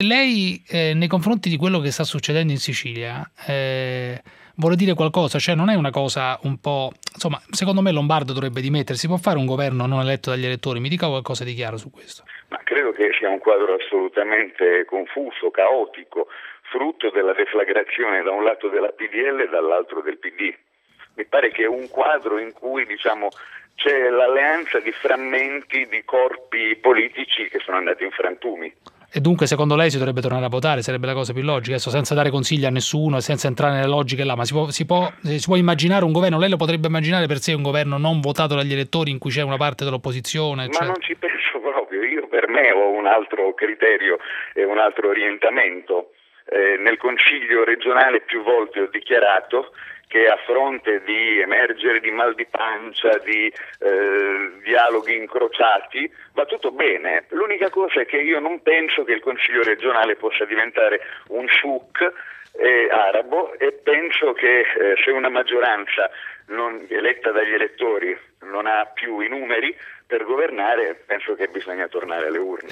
Lei, nei confronti di quello che sta succedendo in Sicilia, vuole dire qualcosa? Cioè non è una cosa un po'... Insomma, secondo me Lombardo dovrebbe dimettersi. Può fare un governo non eletto dagli elettori? Mi dica qualcosa di chiaro su questo. Ma credo che sia un quadro assolutamente confuso, caotico, frutto della deflagrazione da un lato della PDL e dall'altro del PD. Mi pare che è un quadro in cui, c'è l'alleanza di frammenti di corpi politici che sono andati in frantumi. E dunque secondo lei si dovrebbe tornare a votare? Sarebbe la cosa più logica? Adesso senza dare consigli a nessuno e senza entrare nelle logiche là, ma si può immaginare un governo? Lei lo potrebbe immaginare per sé un governo non votato dagli elettori in cui c'è una parte dell'opposizione, Ma eccetera? non ci penso proprio, io per me ho un altro criterio e un altro orientamento. Nel Consiglio regionale più volte ho dichiarato che a fronte di emergere di mal di pancia, di dialoghi incrociati, va tutto bene. L'unica cosa è che io non penso che il Consiglio regionale possa diventare un souk arabo, e penso che se una maggioranza eletta dagli elettori non ha più i numeri per governare, penso che bisogna tornare alle urne.